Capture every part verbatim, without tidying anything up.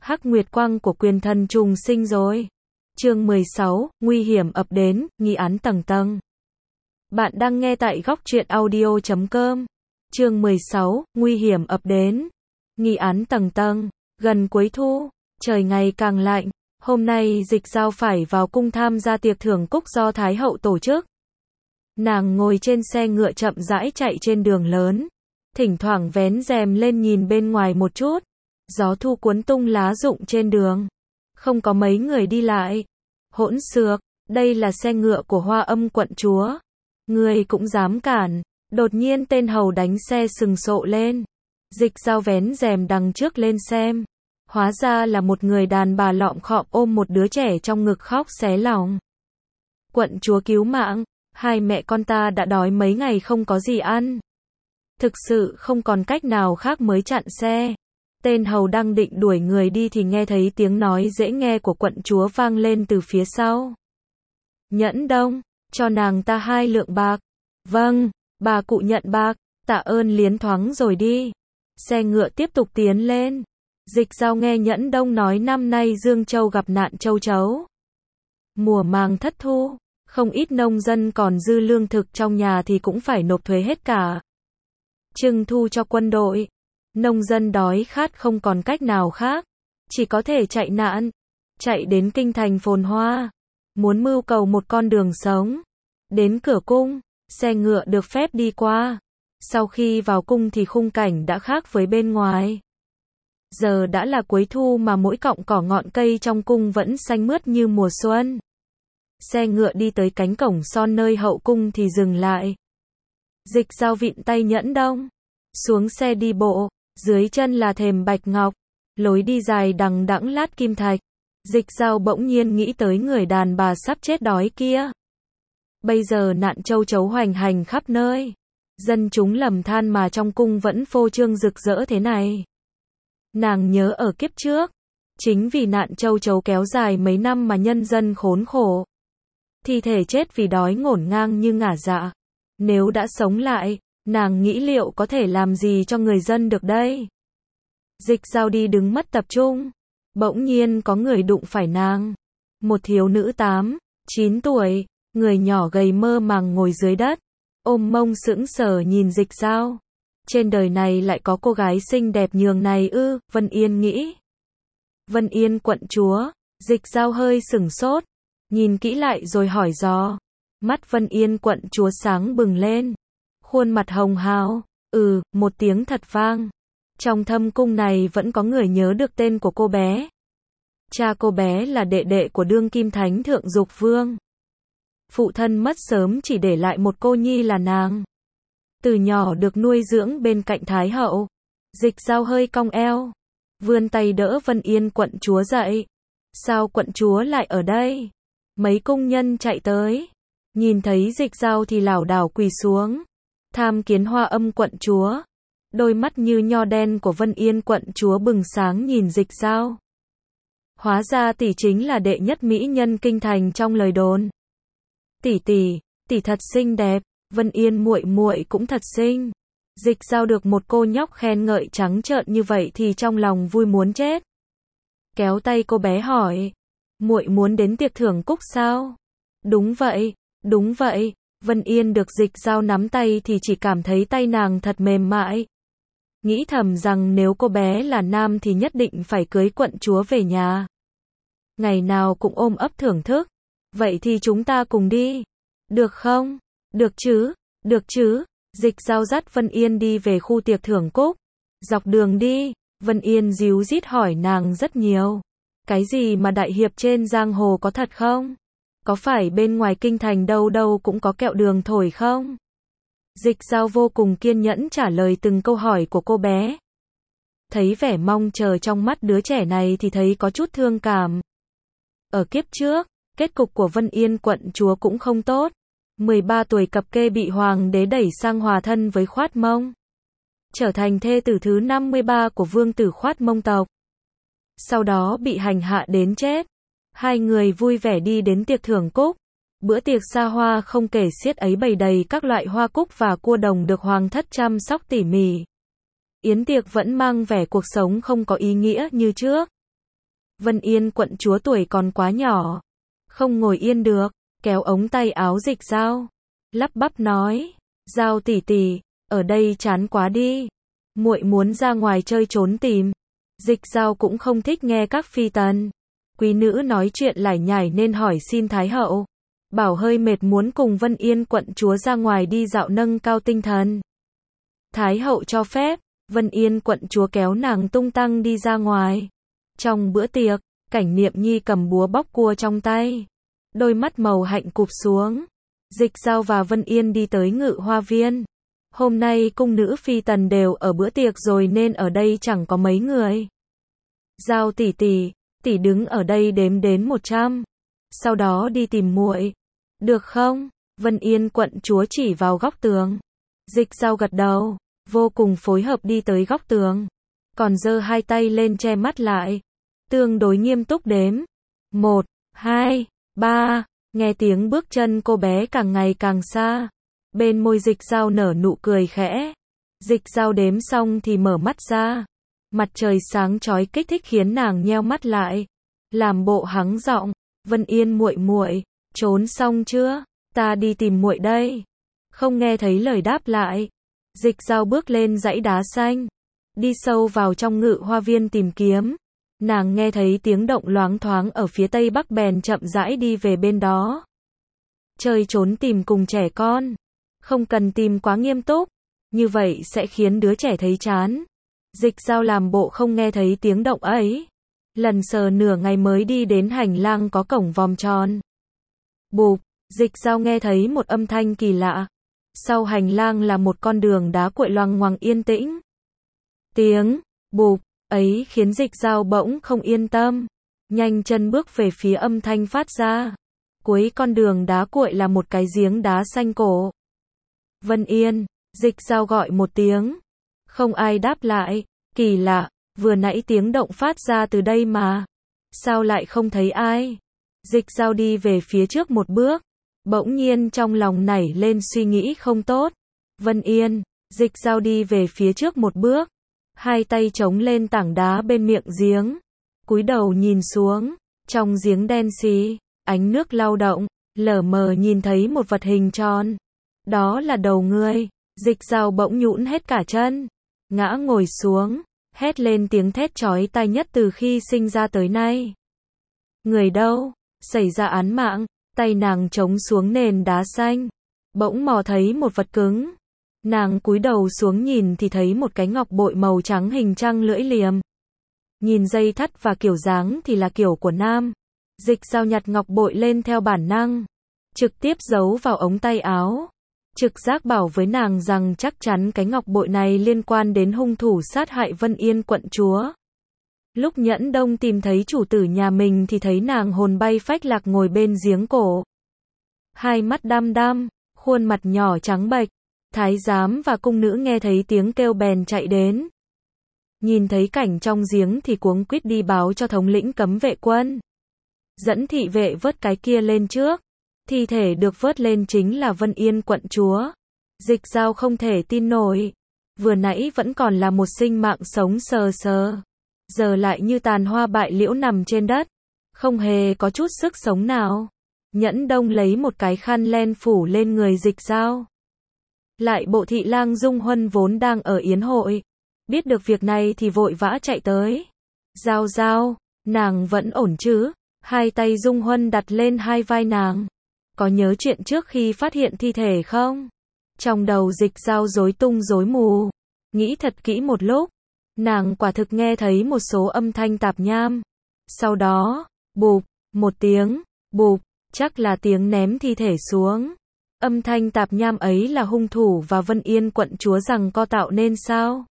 Hắc Nguyệt Quang của quyền thần trùng sinh rồi. Chương mười sáu, nguy hiểm ập đến, nghi án tầng tầng. Bạn đang nghe tại góc truyện audio chấm com. Chương mười sáu, nguy hiểm ập đến, nghi án tầng tầng. Gần cuối thu, trời ngày càng lạnh. Hôm nay Dịch Dao phải vào cung tham gia tiệc thưởng cúc do Thái hậu tổ chức. Nàng ngồi trên xe ngựa chậm rãi chạy trên đường lớn, thỉnh thoảng vén rèm lên nhìn bên ngoài một chút. Gió thu cuốn tung lá rụng trên đường, không có mấy người đi lại. Hỗn xược, đây là xe ngựa của Hoa Âm quận chúa. Người cũng dám cản. Đột nhiên tên hầu đánh xe sừng sộ lên. Dịch Dao vén rèm đằng trước lên xem. Hóa ra là một người đàn bà lọm khọm ôm một đứa trẻ trong ngực khóc xé lòng. Quận chúa cứu mạng, hai mẹ con ta đã đói mấy ngày không có gì ăn. Thực sự không còn cách nào khác mới chặn xe. Tên hầu đang định đuổi người đi thì nghe thấy tiếng nói dễ nghe của quận chúa vang lên từ phía sau. Nhẫn Đông, cho nàng ta hai lượng bạc. Vâng, bà cụ nhận bạc, tạ ơn liến thoáng rồi đi. Xe ngựa tiếp tục tiến lên. Dịch Dao nghe Nhẫn Đông nói năm nay Dương Châu gặp nạn châu chấu. Mùa màng thất thu, không ít nông dân còn dư lương thực trong nhà thì cũng phải nộp thuế hết cả. Trưng thu cho quân đội. Nông dân đói khát không còn cách nào khác, chỉ có thể chạy nạn, chạy đến kinh thành phồn hoa, muốn mưu cầu một con đường sống. Đến cửa cung, xe ngựa được phép đi qua. Sau khi vào cung thì khung cảnh đã khác với bên ngoài. Giờ đã là cuối thu mà mỗi cọng cỏ ngọn cây trong cung vẫn xanh mướt như mùa xuân. Xe ngựa đi tới cánh cổng son nơi hậu cung thì dừng lại. Dịch Dao vịn tay Nhẫn Đông, xuống xe đi bộ. Dưới chân là thềm bạch ngọc, lối đi dài đằng đẵng lát kim thạch. Dịch Dao bỗng nhiên nghĩ tới người đàn bà sắp chết đói kia. Bây giờ nạn châu chấu hoành hành khắp nơi, dân chúng lầm than mà trong cung vẫn phô trương rực rỡ thế này. Nàng nhớ ở kiếp trước, chính vì nạn châu chấu kéo dài mấy năm mà nhân dân khốn khổ. Thi thể chết vì đói ngổn ngang như ngả dạ. Nếu đã sống lại, nàng nghĩ liệu có thể làm gì cho người dân được đây? Dịch Dao đi đứng mất tập trung. Bỗng nhiên có người đụng phải nàng. Một thiếu nữ tám, chín tuổi, người nhỏ gầy mơ màng ngồi dưới đất, ôm mông sững sờ nhìn Dịch Dao. Trên đời này lại có cô gái xinh đẹp nhường này ư, Vân Yên nghĩ. Vân Yên quận chúa. Dịch Dao hơi sửng sốt, nhìn kỹ lại rồi hỏi dò. Mắt Vân Yên quận chúa sáng bừng lên, khuôn mặt hồng hào. Ừ, một tiếng thật vang. Trong thâm cung này vẫn có người nhớ được tên của cô bé. Cha cô bé là đệ đệ của đương kim thánh thượng Dục Vương. Phụ thân mất sớm chỉ để lại một cô nhi là nàng. Từ nhỏ được nuôi dưỡng bên cạnh Thái hậu. Dịch Dao hơi cong eo, vươn tay đỡ Vân Yên quận chúa dậy. Sao quận chúa lại ở đây? Mấy cung nhân chạy tới, nhìn thấy Dịch Dao thì lảo đảo quỳ xuống, tham kiến Hoa Âm quận chúa. Đôi mắt như nho đen của Vân Yên quận chúa bừng sáng nhìn Dịch Dao. Hóa ra tỷ chính là đệ nhất mỹ nhân kinh thành trong lời đồn. Tỷ tỷ, tỷ thật xinh đẹp, Vân Yên muội muội cũng thật xinh. Dịch Dao được một cô nhóc khen ngợi trắng trợn như vậy thì trong lòng vui muốn chết. Kéo tay cô bé hỏi, muội muốn đến tiệc thưởng cúc sao? Đúng vậy, đúng vậy. Vân Yên được Dịch Dao nắm tay thì chỉ cảm thấy tay nàng thật mềm mại. Nghĩ thầm rằng nếu cô bé là nam thì nhất định phải cưới quận chúa về nhà. Ngày nào cũng ôm ấp thưởng thức. Vậy thì chúng ta cùng đi. Được không? Được chứ, được chứ. Dịch Dao dắt Vân Yên đi về khu tiệc thưởng cúc. Dọc đường đi, Vân Yên díu dít hỏi nàng rất nhiều. Cái gì mà đại hiệp trên giang hồ có thật không? Có phải bên ngoài kinh thành đâu đâu cũng có kẹo đường thổi không? Dịch Dao vô cùng kiên nhẫn trả lời từng câu hỏi của cô bé. Thấy vẻ mong chờ trong mắt đứa trẻ này thì thấy có chút thương cảm. Ở kiếp trước, kết cục của Vân Yên quận chúa cũng không tốt. mười ba tuổi cập kê bị hoàng đế đẩy sang hòa thân với Khoát Mông, trở thành thê tử thứ năm mươi ba của vương tử Khoát Mông tộc. Sau đó bị hành hạ đến chết. Hai người vui vẻ đi đến tiệc thưởng cúc. Bữa tiệc xa hoa không kể xiết ấy bày đầy các loại hoa cúc và cua đồng được hoàng thất chăm sóc tỉ mỉ. Yến tiệc vẫn mang vẻ cuộc sống không có ý nghĩa như trước. Vân Yên quận chúa tuổi còn quá nhỏ, không ngồi yên được, kéo ống tay áo Dịch Dao, lắp bắp nói, Dao tỷ tỷ, ở đây chán quá đi, muội muốn ra ngoài chơi trốn tìm. Dịch Dao cũng không thích nghe các phi tần, quý nữ nói chuyện lải nhải nên hỏi xin Thái hậu, bảo hơi mệt muốn cùng Vân Yên quận chúa ra ngoài đi dạo nâng cao tinh thần. Thái hậu cho phép, Vân Yên quận chúa kéo nàng tung tăng đi ra ngoài. Trong bữa tiệc, Cảnh Niệm Nhi cầm búa bóc cua trong tay, đôi mắt màu hạnh cụp xuống. Dịch Dao và Vân Yên đi tới Ngự Hoa Viên. Hôm nay cung nữ phi tần đều ở bữa tiệc rồi nên ở đây chẳng có mấy người. Dao tỷ tỷ, tỷ đứng ở đây đếm đến một trăm, sau đó đi tìm muội, được không? Vân Yên quận chúa chỉ vào góc tường. Dịch Dao gật đầu, vô cùng phối hợp đi tới góc tường, còn giơ hai tay lên che mắt lại, tương đối nghiêm túc đếm. Một, hai, ba, nghe tiếng bước chân cô bé càng ngày càng xa. Bên môi Dịch Dao nở nụ cười khẽ. Dịch Dao đếm xong thì mở mắt ra. Mặt trời sáng chói kích thích khiến nàng nheo mắt lại, làm bộ hắng giọng, Vân Yên muội muội, trốn xong chưa? Ta đi tìm muội đây. Không nghe thấy lời đáp lại. Dịch Dao bước lên dãy đá xanh, đi sâu vào trong Ngự Hoa Viên tìm kiếm. Nàng nghe thấy tiếng động loáng thoáng ở phía tây bắc bèn chậm rãi đi về bên đó. Chơi trốn tìm cùng trẻ con, không cần tìm quá nghiêm túc, như vậy sẽ khiến đứa trẻ thấy chán. Dịch Dao làm bộ không nghe thấy tiếng động ấy. Lần sờ nửa ngày mới đi đến hành lang có cổng vòm tròn. Bụp, Dịch Dao nghe thấy một âm thanh kỳ lạ. Sau hành lang là một con đường đá cuội loằng ngoằng yên tĩnh. Tiếng bụp ấy khiến Dịch Dao bỗng không yên tâm, nhanh chân bước về phía âm thanh phát ra. Cuối con đường đá cuội là một cái giếng đá xanh cổ. Vân Yên, Dịch Dao gọi một tiếng, không ai đáp lại. Kỳ lạ, vừa nãy tiếng động phát ra từ đây mà, sao lại không thấy ai? Dịch Dao đi về phía trước một bước, bỗng nhiên trong lòng nảy lên suy nghĩ không tốt. Vân Yên, Dịch Dao đi về phía trước một bước, hai tay chống lên tảng đá bên miệng giếng, cúi đầu nhìn xuống, trong giếng đen xì, ánh nước lao động, lờ mờ nhìn thấy một vật hình tròn. Đó là đầu người. Dịch Dao bỗng nhũn hết cả chân, ngã ngồi xuống, hét lên tiếng thét chói tai nhất từ khi sinh ra tới nay. Người đâu? Xảy ra án mạng. Tay nàng chống xuống nền đá xanh, bỗng mò thấy một vật cứng. Nàng cúi đầu xuống nhìn thì thấy một cái ngọc bội màu trắng hình trăng lưỡi liềm. Nhìn dây thắt và kiểu dáng thì là kiểu của nam. Dịch Dao nhặt ngọc bội lên theo bản năng, trực tiếp giấu vào ống tay áo. Trực giác bảo với nàng rằng chắc chắn cái ngọc bội này liên quan đến hung thủ sát hại Vân Yên quận chúa. Lúc Nhẫn Đông tìm thấy chủ tử nhà mình thì thấy nàng hồn bay phách lạc ngồi bên giếng cổ. Hai mắt đăm đăm, khuôn mặt nhỏ trắng bệch. Thái giám và cung nữ nghe thấy tiếng kêu bèn chạy đến. Nhìn thấy cảnh trong giếng thì cuống quýt đi báo cho thống lĩnh cấm vệ quân. Dẫn thị vệ vớt cái kia lên trước. Thi thể được vớt lên chính là Vân Yên quận chúa. Dịch Dao không thể tin nổi. Vừa nãy vẫn còn là một sinh mạng sống sờ sờ, giờ lại như tàn hoa bại liễu nằm trên đất, không hề có chút sức sống nào. Nhẫn Đông lấy một cái khăn len phủ lên người Dịch Dao. Lại bộ thị lang Dung Huân vốn đang ở yến hội, biết được việc này thì vội vã chạy tới. Dao Dao, nàng vẫn ổn chứ? Hai tay Dung Huân đặt lên hai vai nàng. Có nhớ chuyện trước khi phát hiện thi thể không? Trong đầu Dịch Dao rối tung rối mù, nghĩ thật kỹ một lúc, nàng quả thực nghe thấy một số âm thanh tạp nham. Sau đó, bụp, một tiếng, bụp, chắc là tiếng ném thi thể xuống. Âm thanh tạp nham ấy là hung thủ và Vân Yên quận chúa rằng co tạo nên sao?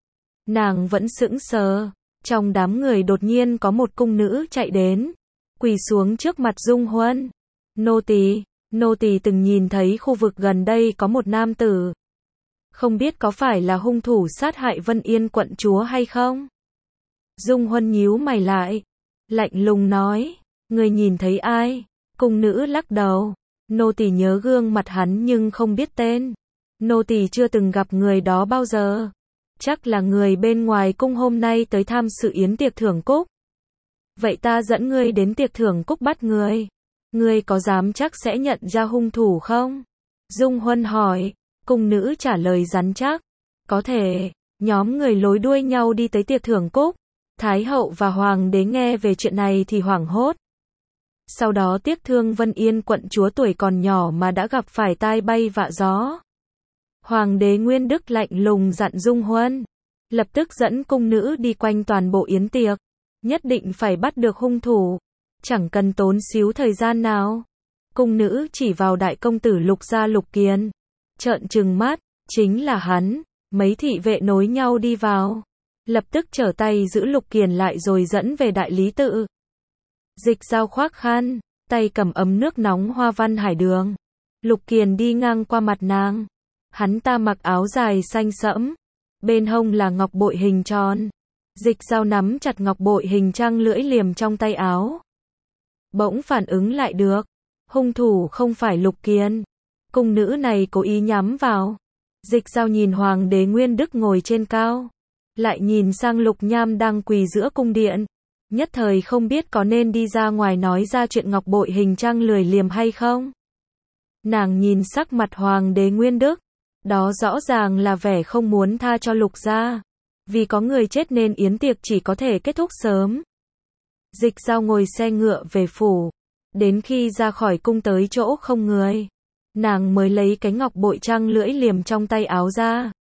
Nàng vẫn sững sờ, trong đám người đột nhiên có một cung nữ chạy đến, quỳ xuống trước mặt Dung Huân. Nô tỳ, nô tỳ từng nhìn thấy khu vực gần đây có một nam tử. Không biết có phải là hung thủ sát hại Vân Yên quận chúa hay không? Dung Huân nhíu mày lại, lạnh lùng nói, người nhìn thấy ai? Cung nữ lắc đầu, nô tỳ nhớ gương mặt hắn nhưng không biết tên. Nô tỳ chưa từng gặp người đó bao giờ. Chắc là người bên ngoài cung hôm nay tới tham sự yến tiệc thưởng cúc. vậy ta dẫn ngươi đến tiệc thưởng cúc bắt ngươi. Ngươi có dám chắc sẽ nhận ra hung thủ không? Dung Huân hỏi. Cung nữ trả lời rắn chắc. Có thể. Nhóm người lối đuôi nhau đi tới tiệc thưởng cúc. Thái hậu và hoàng đế nghe về chuyện này thì hoảng hốt. Sau đó tiếc thương Vân Yên quận chúa tuổi còn nhỏ mà đã gặp phải tai bay vạ gió. Hoàng đế Nguyên Đức lạnh lùng dặn Dung Huân. Lập tức dẫn cung nữ đi quanh toàn bộ yến tiệc. Nhất định phải bắt được hung thủ. Chẳng cần tốn xíu thời gian nào. Cung nữ chỉ vào đại công tử Lục gia Lục Kiền. Trợn trừng mắt, chính là hắn. Mấy thị vệ nối nhau đi vào. Lập tức trở tay giữ Lục Kiền lại rồi dẫn về đại lý tự. Dịch Dao khoác khăn, tay cầm ấm nước nóng hoa văn hải đường. Lục Kiền đi ngang qua mặt nàng. Hắn ta mặc áo dài xanh sẫm. Bên hông là ngọc bội hình tròn. Dịch Dao nắm chặt ngọc bội hình trăng lưỡi liềm trong tay áo. Bỗng phản ứng lại được. Hung thủ không phải Lục Kiền. Cung nữ này cố ý nhắm vào. Dịch Dao nhìn Hoàng đế Nguyên Đức ngồi trên cao. Lại nhìn sang Lục Nham đang quỳ giữa cung điện. Nhất thời không biết có nên đi ra ngoài nói ra chuyện ngọc bội hình trăng lưỡi liềm hay không. Nàng nhìn sắc mặt Hoàng đế Nguyên Đức. Đó rõ ràng là vẻ không muốn tha cho Lục gia. Vì có người chết nên yến tiệc chỉ có thể kết thúc sớm. Dịch Dao ngồi xe ngựa về phủ. Đến khi ra khỏi cung tới chỗ không người. Nàng mới lấy cái ngọc bội trăng lưỡi liềm trong tay áo ra.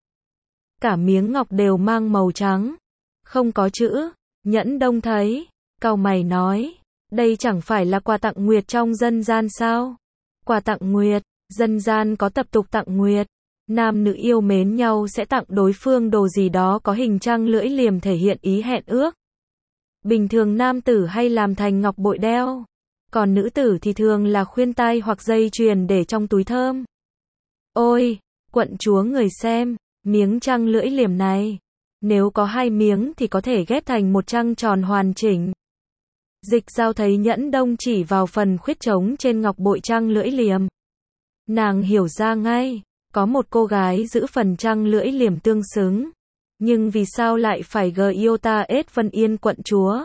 Cả miếng ngọc đều mang màu trắng. Không có chữ. Nhẫn Đông thấy. Cau mày nói. Đây chẳng phải là quà tặng nguyệt trong dân gian sao? Quà tặng nguyệt. Dân gian có tập tục tặng nguyệt. Nam nữ yêu mến nhau sẽ tặng đối phương đồ gì đó có hình trăng lưỡi liềm thể hiện ý hẹn ước. Bình thường nam tử hay làm thành ngọc bội đeo. Còn nữ tử thì thường là khuyên tai hoặc dây chuyền để trong túi thơm. Ôi, quận chúa người xem, miếng trăng lưỡi liềm này. Nếu có hai miếng thì có thể ghép thành một trăng tròn hoàn chỉnh. Dịch Dao thấy Nhẫn Đông chỉ vào phần khuyết trống trên ngọc bội trăng lưỡi liềm. Nàng hiểu ra ngay. Có một cô gái giữ phần trăng lưỡi liềm tương xứng. Nhưng vì sao lại phải gờ yêu ta ết Vân Yên quận chúa?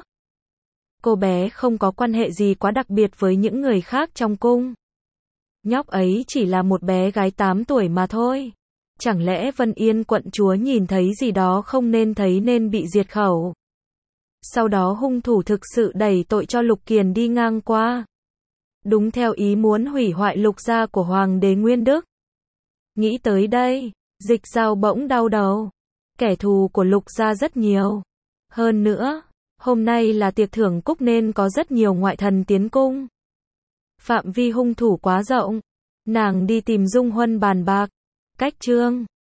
Cô bé không có quan hệ gì quá đặc biệt với những người khác trong cung. Nhóc ấy chỉ là một bé gái tám tuổi mà thôi. Chẳng lẽ Vân Yên quận chúa nhìn thấy gì đó không nên thấy nên bị diệt khẩu? Sau đó hung thủ thực sự đẩy tội cho Lục Kiền đi ngang qua. Đúng theo ý muốn hủy hoại Lục gia của Hoàng đế Nguyên Đức. Nghĩ tới đây, Dịch Dao bỗng đau đầu. Kẻ thù của Lục gia rất nhiều. Hơn nữa, hôm nay là tiệc thưởng cúc nên có rất nhiều ngoại thần tiến cung. Phạm vi hung thủ quá rộng. Nàng đi tìm Dung Huân bàn bạc. Cách chương